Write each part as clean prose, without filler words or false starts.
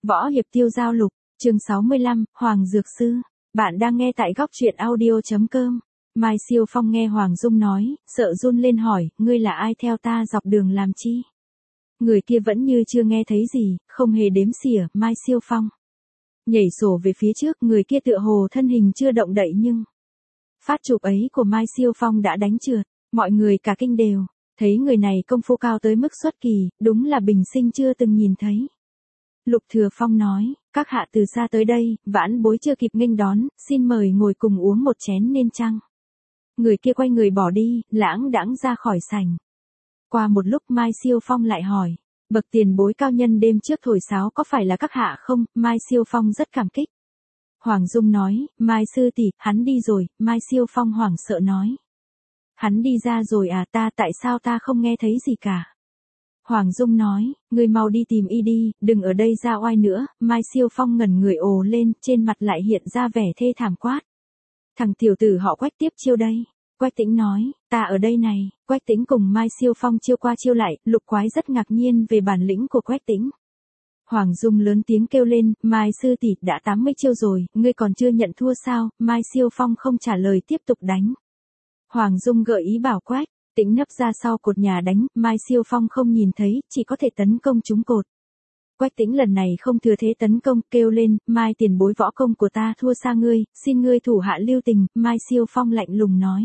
Võ hiệp tiêu giao lục, chương 65, Hoàng Dược Sư. Bạn đang nghe tại góc truyện audio.com. Mai Siêu Phong nghe Hoàng Dung nói, sợ run lên hỏi, ngươi là ai theo ta dọc đường làm chi? Người kia vẫn như chưa nghe thấy gì, không hề đếm xỉa, Mai Siêu Phong. Nhảy sổ về phía trước, người kia tựa hồ thân hình chưa động đậy nhưng phát chụp ấy của Mai Siêu Phong đã đánh trượt, mọi người cả kinh đều, thấy người này công phu cao tới mức xuất kỳ, đúng là bình sinh chưa từng nhìn thấy. Lục Thừa Phong nói, các hạ từ xa tới đây, vãn bối chưa kịp nghênh đón, xin mời ngồi cùng uống một chén nên chăng? Người kia quay người bỏ đi, lãng đãng ra khỏi sảnh. Qua một lúc Mai Siêu Phong lại hỏi, bậc tiền bối cao nhân đêm trước thổi sáo có phải là các hạ không? Mai Siêu Phong rất cảm kích. Hoàng Dung nói, Mai sư tỷ, hắn đi rồi. Mai Siêu Phong hoảng sợ nói, hắn đi ra rồi à? Tại sao ta không nghe thấy gì cả? Hoàng Dung nói, ngươi mau đi tìm y đi, đừng ở đây ra oai nữa. Mai Siêu Phong ngẩn người ồ lên, trên mặt lại hiện ra vẻ thê thảm quát. Thằng tiểu tử họ Quách tiếp chiêu đây. Quách Tĩnh nói, ta ở đây này. Quách Tĩnh cùng Mai Siêu Phong chiêu qua chiêu lại, Lục Quái rất ngạc nhiên về bản lĩnh của Quách Tĩnh. Hoàng Dung lớn tiếng kêu lên, Mai sư tỷ đã 80 chiêu rồi, ngươi còn chưa nhận thua sao? Mai Siêu Phong không trả lời tiếp tục đánh. Hoàng Dung gợi ý bảo Quách Tĩnh nấp ra sau cột nhà đánh, Mai Siêu Phong không nhìn thấy, chỉ có thể tấn công trúng cột. Quách Tĩnh lần này không thừa thế tấn công, kêu lên, Mai tiền bối võ công của ta thua xa ngươi, xin ngươi thủ hạ lưu tình. Mai Siêu Phong lạnh lùng nói,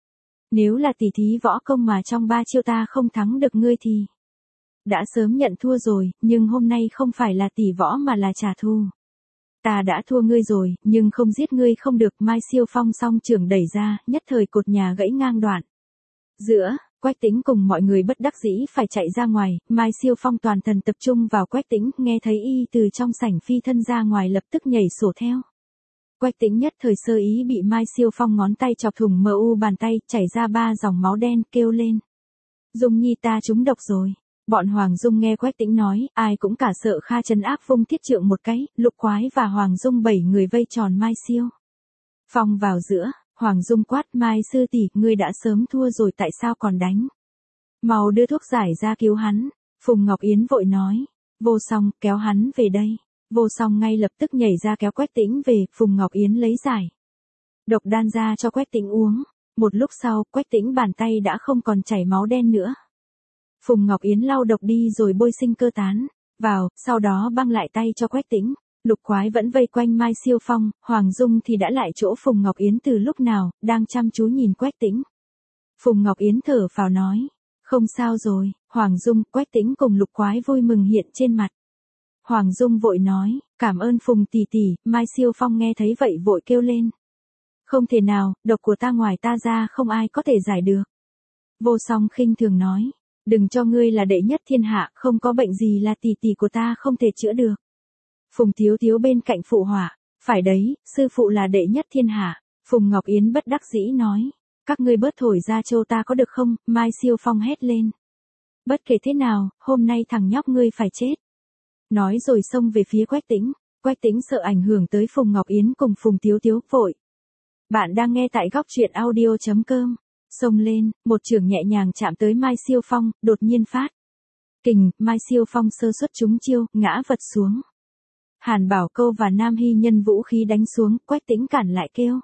nếu là tỷ thí võ công mà trong 3 chiêu ta không thắng được ngươi thì đã sớm nhận thua rồi, nhưng hôm nay không phải là tỷ võ mà là trả thù. Ta đã thua ngươi rồi, nhưng không giết ngươi không được. Mai Siêu Phong song trưởng đẩy ra, nhất thời cột nhà gãy ngang đoạn. Giữa, Quách Tĩnh cùng mọi người bất đắc dĩ phải chạy ra ngoài, Mai Siêu Phong toàn thần tập trung vào Quách Tĩnh, nghe thấy y từ trong sảnh phi thân ra ngoài lập tức nhảy sổ theo. Quách Tĩnh nhất thời sơ ý bị Mai Siêu Phong ngón tay chọc thủng mu bàn tay, chảy ra 3 dòng máu đen, kêu lên, Dung nhi ta trúng độc rồi. Bọn Hoàng Dung nghe Quách Tĩnh nói, ai cũng cả sợ kha trấn áp vung thiết trượng một cái, Lục Quái và Hoàng Dung 7 người vây tròn Mai Siêu Phong vào giữa. Hoàng Dung quát, Mai sư tỷ, ngươi đã sớm thua rồi tại sao còn đánh? Mau đưa thuốc giải ra cứu hắn. Phùng Ngọc Yến vội nói, Vô Song, kéo hắn về đây. Vô Song ngay lập tức nhảy ra kéo Quách Tĩnh về, Phùng Ngọc Yến lấy giải độc đan ra cho Quách Tĩnh uống. Một lúc sau, Quách Tĩnh bàn tay đã không còn chảy máu đen nữa. Phùng Ngọc Yến lau độc đi rồi bôi sinh cơ tán vào, sau đó băng lại tay cho Quách Tĩnh. Lục Quái vẫn vây quanh Mai Siêu Phong, Hoàng Dung thì đã lại chỗ Phùng Ngọc Yến từ lúc nào, đang chăm chú nhìn Quách Tĩnh. Phùng Ngọc Yến thở phào nói, không sao rồi. Hoàng Dung, Quách Tĩnh cùng Lục Quái vui mừng hiện trên mặt. Hoàng Dung vội nói, cảm ơn Phùng tỷ tỷ. Mai Siêu Phong nghe thấy vậy vội kêu lên, không thể nào, độc của ta ngoài ta ra không ai có thể giải được. Vô Song khinh thường nói, đừng cho ngươi là đệ nhất thiên hạ, không có bệnh gì là tỷ tỷ của ta không thể chữa được. Phùng Thiếu Thiếu bên cạnh phụ họa, phải đấy, sư phụ là đệ nhất thiên hạ. Phùng Ngọc Yến bất đắc dĩ nói, các ngươi bớt thổi ra châu ta có được không? Mai Siêu Phong hét lên, bất kể thế nào, hôm nay thằng nhóc ngươi phải chết. Nói rồi xông về phía Quách Tĩnh. Quách Tĩnh sợ ảnh hưởng tới Phùng Ngọc Yến cùng Phùng Thiếu Thiếu vội. Bạn đang nghe tại góc truyện audio.com. Xông lên, một chưởng nhẹ nhàng chạm tới Mai Siêu Phong, đột nhiên phát kình, Mai Siêu Phong sơ suất trúng chiêu, ngã vật xuống. Hàn Bảo Câu và Nam Hy nhân vũ khí đánh xuống, Quách Tĩnh cản lại kêu,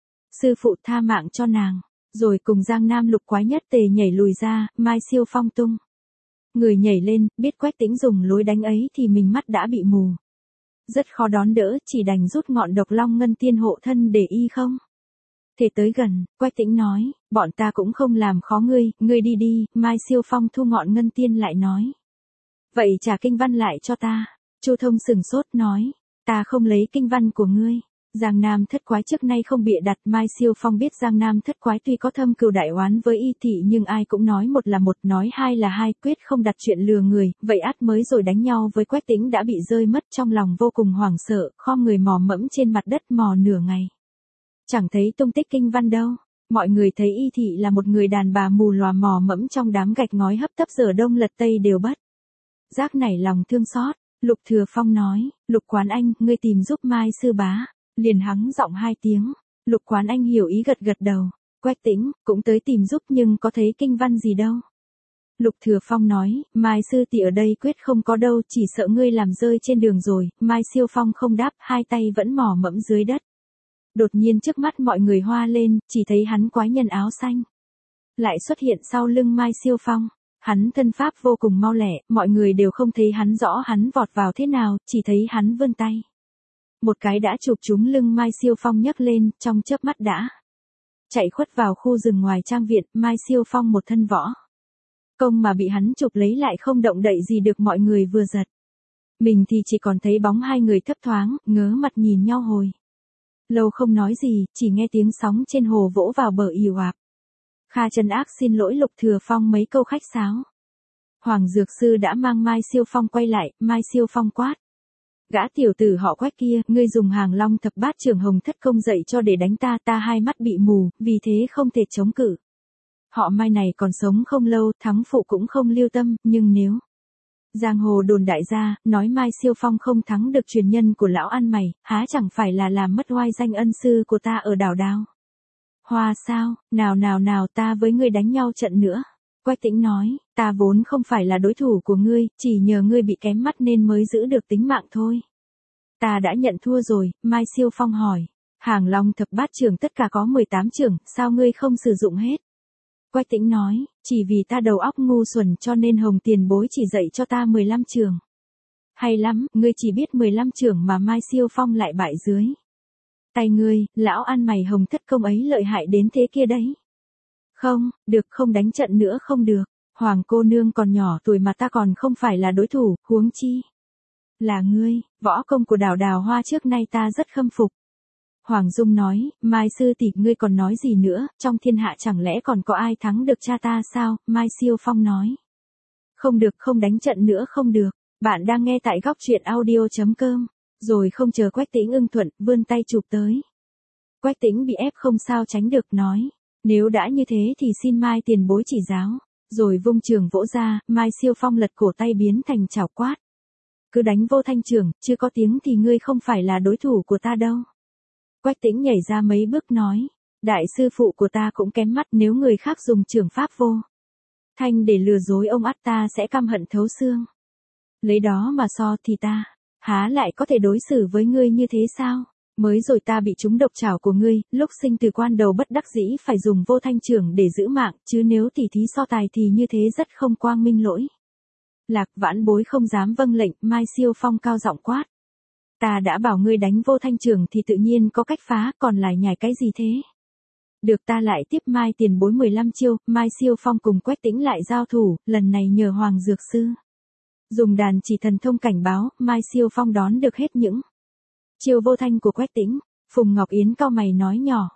sư phụ tha mạng cho nàng, rồi cùng Giang Nam Lục Quái nhất tề nhảy lùi ra. Mai Siêu Phong tung người nhảy lên, biết Quách Tĩnh dùng lối đánh ấy thì mình mắt đã bị mù, rất khó đón đỡ, chỉ đành rút ngọn độc long ngân tiên hộ thân để y không thể tới gần. Quách Tĩnh nói, bọn ta cũng không làm khó ngươi, ngươi đi đi. Mai Siêu Phong thu ngọn ngân tiên lại nói, vậy trả kinh văn lại cho ta. Chu Thông sừng sốt nói, ta không lấy kinh văn của ngươi. Giang Nam Thất Quái trước nay không bịa đặt. Mai Siêu Phong biết Giang Nam Thất Quái tuy có thâm cừu đại oán với y thị nhưng ai cũng nói một là một, nói hai là hai, quyết không đặt chuyện lừa người, vậy ắt mới rồi đánh nhau với Quách Tĩnh đã bị rơi mất, trong lòng vô cùng hoảng sợ, khom người mò mẫm trên mặt đất mò nửa ngày. Chẳng thấy tung tích kinh văn đâu. Mọi người thấy y thị là một người đàn bà mù lòa mò mẫm trong đám gạch ngói hấp tấp giờ đông lật tây đều bất giác nảy lòng thương xót. Lục Thừa Phong nói, Lục Quán Anh, ngươi tìm giúp Mai sư bá. Liền hắng giọng 2 tiếng. Lục Quán Anh hiểu ý gật gật đầu. Quách Tĩnh cũng tới tìm giúp nhưng có thấy kinh văn gì đâu. Lục Thừa Phong nói, Mai sư tỷ ở đây quyết không có đâu, chỉ sợ ngươi làm rơi trên đường rồi. Mai Siêu Phong không đáp, hai tay vẫn mò mẫm dưới đất. Đột nhiên trước mắt mọi người hoa lên, chỉ thấy hắn quái nhân áo xanh lại xuất hiện sau lưng Mai Siêu Phong. Hắn thân pháp vô cùng mau lẹ, mọi người đều không thấy hắn rõ hắn vọt vào thế nào, chỉ thấy hắn vươn tay. Một cái đã chụp trúng lưng Mai Siêu Phong nhấc lên, trong chớp mắt đã chạy khuất vào khu rừng ngoài trang viện. Mai Siêu Phong một thân võ công mà bị hắn chụp lấy lại không động đậy gì được, mọi người vừa giật mình thì chỉ còn thấy bóng hai người thấp thoáng, ngớ mặt nhìn nhau hồi lâu không nói gì, chỉ nghe tiếng sóng trên hồ vỗ vào bờ ì oạp. Kha Trấn Ác xin lỗi Lục Thừa Phong mấy câu khách sáo. Hoàng Dược Sư đã mang Mai Siêu Phong quay lại. Mai Siêu Phong quát: gã tiểu tử họ Quách kia, ngươi dùng Hàng Long thập bát trưởng Hồng Thất Công dạy cho để đánh ta, ta hai mắt bị mù, vì thế không thể chống cự. Họ Mai này còn sống không lâu, thắng phụ cũng không lưu tâm, nhưng nếu giang hồ đồn đại gia, nói Mai Siêu Phong không thắng được truyền nhân của lão ăn mày, há chẳng phải là làm mất oai danh ân sư của ta ở đảo Đao Hoa sao? Nào ta với ngươi đánh nhau trận nữa. Quách Tĩnh nói, ta vốn không phải là đối thủ của ngươi, chỉ nhờ ngươi bị kém mắt nên mới giữ được tính mạng thôi. Ta đã nhận thua rồi. Mai Siêu Phong hỏi, Hàng Long thập bát trưởng tất cả có 18 trưởng, sao ngươi không sử dụng hết? Quách Tĩnh nói, chỉ vì ta đầu óc ngu xuẩn cho nên Hồng tiền bối chỉ dạy cho ta 15 trường. Hay lắm, ngươi chỉ biết 15 trường mà Mai Siêu Phong lại bại dưới tay ngươi. Lão ăn mày Hồng Thất Công ấy lợi hại đến thế kia đấy. Không, được, không đánh trận nữa không được. Hoàng cô nương còn nhỏ tuổi mà ta còn không phải là đối thủ, huống chi là ngươi. Võ công của Đào Hoa trước nay ta rất khâm phục. Hoàng Dung nói, Mai sư tỷ ngươi còn nói gì nữa, trong thiên hạ chẳng lẽ còn có ai thắng được cha ta sao? Mai Siêu Phong nói, không được, không đánh trận nữa không được. Bạn đang nghe tại góc truyện audio.com. Rồi không chờ Quách Tĩnh ưng thuận, vươn tay chụp tới. Quách Tĩnh bị ép không sao tránh được, nói, nếu đã như thế thì xin Mai tiền bối chỉ giáo. Rồi vung trường vỗ ra, Mai Siêu Phong lật cổ tay biến thành chảo quát. Cứ đánh vô thanh trường, chưa có tiếng thì ngươi không phải là đối thủ của ta đâu. Quách Tĩnh nhảy ra mấy bước nói, đại sư phụ của ta cũng kém mắt, nếu người khác dùng trường pháp vô thanh để lừa dối ông ắt ta sẽ căm hận thấu xương. Lấy đó mà so thì ta há lại có thể đối xử với ngươi như thế sao? Mới rồi ta bị trúng độc trảo của ngươi, lúc sinh từ quan đầu bất đắc dĩ phải dùng vô thanh trưởng để giữ mạng, chứ nếu tỉ thí so tài thì như thế rất không quang minh lỗi. Lạc vãn bối không dám vâng lệnh. Mai Siêu Phong cao giọng quát, ta đã bảo ngươi đánh vô thanh trưởng thì tự nhiên có cách phá, còn lại nhảy cái gì thế? Được, ta lại tiếp Mai tiền bối 15 chiêu. Mai Siêu Phong cùng Quách Tĩnh lại giao thủ, lần này nhờ Hoàng Dược Sư dùng đàn chỉ thần thông cảnh báo. Mai Siêu Phong đón được hết những chiêu vô thanh của Quách Tĩnh. Phùng Ngọc Yến cau mày nói nhỏ,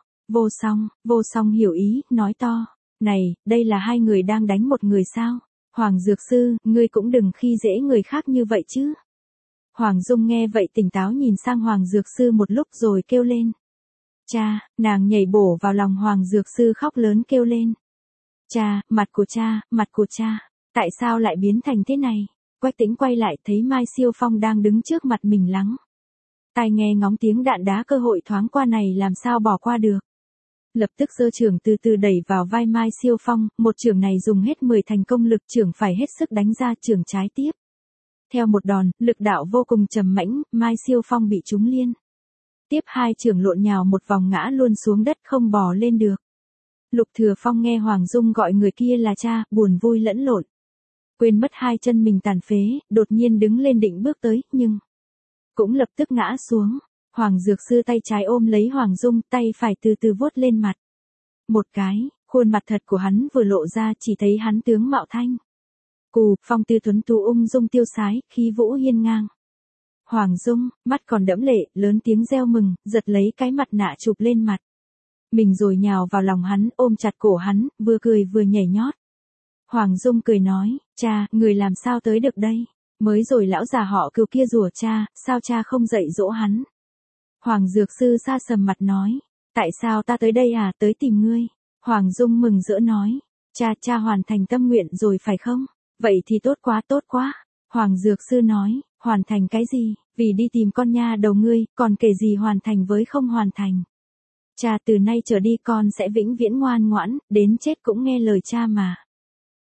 vô song hiểu ý, nói to, này, đây là hai người đang đánh một người sao? Hoàng Dược Sư, ngươi cũng đừng khi dễ người khác như vậy chứ. Hoàng Dung nghe vậy tỉnh táo nhìn sang Hoàng Dược Sư một lúc rồi kêu lên, cha. Nàng nhảy bổ vào lòng Hoàng Dược Sư khóc lớn kêu lên, cha, mặt của cha, tại sao lại biến thành thế này? Quách Tĩnh quay lại thấy Mai Siêu Phong đang đứng trước mặt mình, lắng tai nghe ngóng tiếng đạn đá, cơ hội thoáng qua này làm sao bỏ qua được. Lập tức giơ chưởng từ từ đẩy vào vai Mai Siêu Phong, một chưởng này dùng hết 10 thành công lực, chưởng phải hết sức đánh ra, chưởng trái tiếp theo một đòn, lực đạo vô cùng trầm mãnh. Mai Siêu Phong bị trúng liên tiếp hai chưởng, lộn nhào một vòng ngã luôn xuống đất, không bò lên được. Lục Thừa Phong nghe Hoàng Dung gọi người kia là cha, buồn vui lẫn lộn, quên mất hai chân mình tàn phế, đột nhiên đứng lên định bước tới, nhưng cũng lập tức ngã xuống. Hoàng Dược Sư tay trái ôm lấy Hoàng Dung, tay phải từ từ vuốt lên mặt một cái, khuôn mặt thật của hắn vừa lộ ra, chỉ thấy hắn tướng mạo thanh cù, phong tư tuấn tú, ung dung tiêu sái, khí vũ hiên ngang. Hoàng Dung, mắt còn đẫm lệ, lớn tiếng reo mừng, giật lấy cái mặt nạ chụp lên mặt mình rồi nhào vào lòng hắn, ôm chặt cổ hắn, vừa cười vừa nhảy nhót. Hoàng Dung cười nói, cha, người làm sao tới được đây? Mới rồi lão già họ Cừu kia rủa cha, sao cha không dạy dỗ hắn? Hoàng Dược Sư sa sầm mặt nói, tại sao ta tới đây à? Tới tìm ngươi. Hoàng Dung mừng rỡ nói, cha hoàn thành tâm nguyện rồi phải không? Vậy thì tốt quá. Hoàng Dược Sư nói, hoàn thành cái gì? Vì đi tìm con nha đầu ngươi, còn kể gì hoàn thành với không hoàn thành? Cha, từ nay trở đi con sẽ vĩnh viễn ngoan ngoãn, đến chết cũng nghe lời cha mà.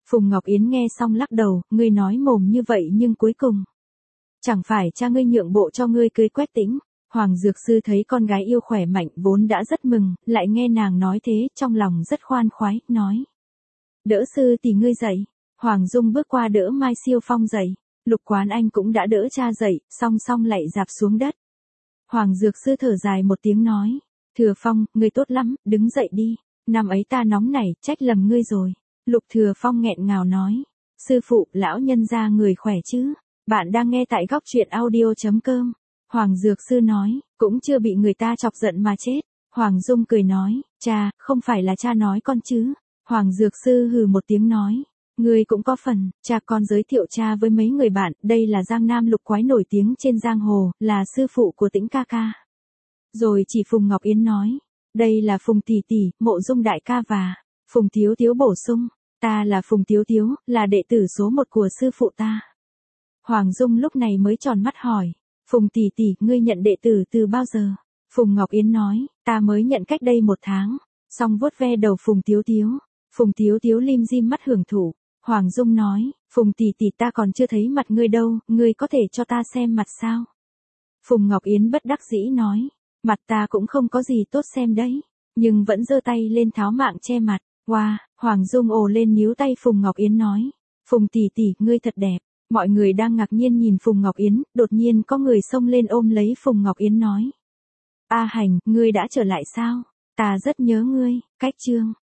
Phùng Ngọc Yến nghe xong lắc đầu, ngươi nói mồm như vậy nhưng cuối cùng. Chẳng phải cha ngươi nhượng bộ cho ngươi cưới Quách Tĩnh. Hoàng Dược Sư thấy con gái yêu khỏe mạnh vốn đã rất mừng, lại nghe nàng nói thế, trong lòng rất khoan khoái, nói. Đỡ sư tỷ ngươi dậy. Hoàng Dung bước qua đỡ Mai Siêu Phong dậy. Lục Quán Anh cũng đã đỡ cha dậy, song song lạy dạp xuống đất. Hoàng Dược Sư thở dài một tiếng nói. Thừa Phong, ngươi tốt lắm, đứng dậy đi. Năm ấy ta nóng nảy, trách lầm ngươi rồi. Lục Thừa Phong nghẹn ngào nói. Sư phụ, lão nhân gia người khỏe chứ? Bạn đang nghe tại góc truyện audio.com. Hoàng Dược Sư nói, cũng chưa bị người ta chọc giận mà chết. Hoàng Dung cười nói, cha, không phải là cha nói con chứ. Hoàng Dược Sư hừ một tiếng nói, ngươi cũng có phần, cha con giới thiệu cha với mấy người bạn, đây là Giang Nam lục quái nổi tiếng trên giang hồ, là sư phụ của Tĩnh ca ca. Rồi chỉ Phùng Ngọc Yến nói, đây là Phùng tỷ tỷ, Mộ Dung đại ca và Phùng Thiếu Thiếu bổ sung, ta là Phùng Thiếu Thiếu, là đệ tử số 1 của sư phụ ta. Hoàng Dung lúc này mới tròn mắt hỏi, Phùng tỷ tỷ, ngươi nhận đệ tử từ bao giờ? Phùng Ngọc Yến nói, ta mới nhận cách đây 1 tháng. Xong vuốt ve đầu Phùng Thiếu Thiếu. Phùng Thiếu Thiếu lim dim mắt hưởng thụ. Hoàng Dung nói, Phùng tỷ tỷ ta còn chưa thấy mặt ngươi đâu, ngươi có thể cho ta xem mặt sao? Phùng Ngọc Yến bất đắc dĩ nói, mặt ta cũng không có gì tốt xem đấy, nhưng vẫn giơ tay lên tháo mạng che mặt. Wow, Hoàng Dung ồ lên níu tay Phùng Ngọc Yến nói, Phùng tỷ tỷ, ngươi thật đẹp. Mọi người đang ngạc nhiên nhìn Phùng Ngọc Yến, đột nhiên có người xông lên ôm lấy Phùng Ngọc Yến nói. A Hành, ngươi đã trở lại sao? Ta rất nhớ ngươi, cách chương.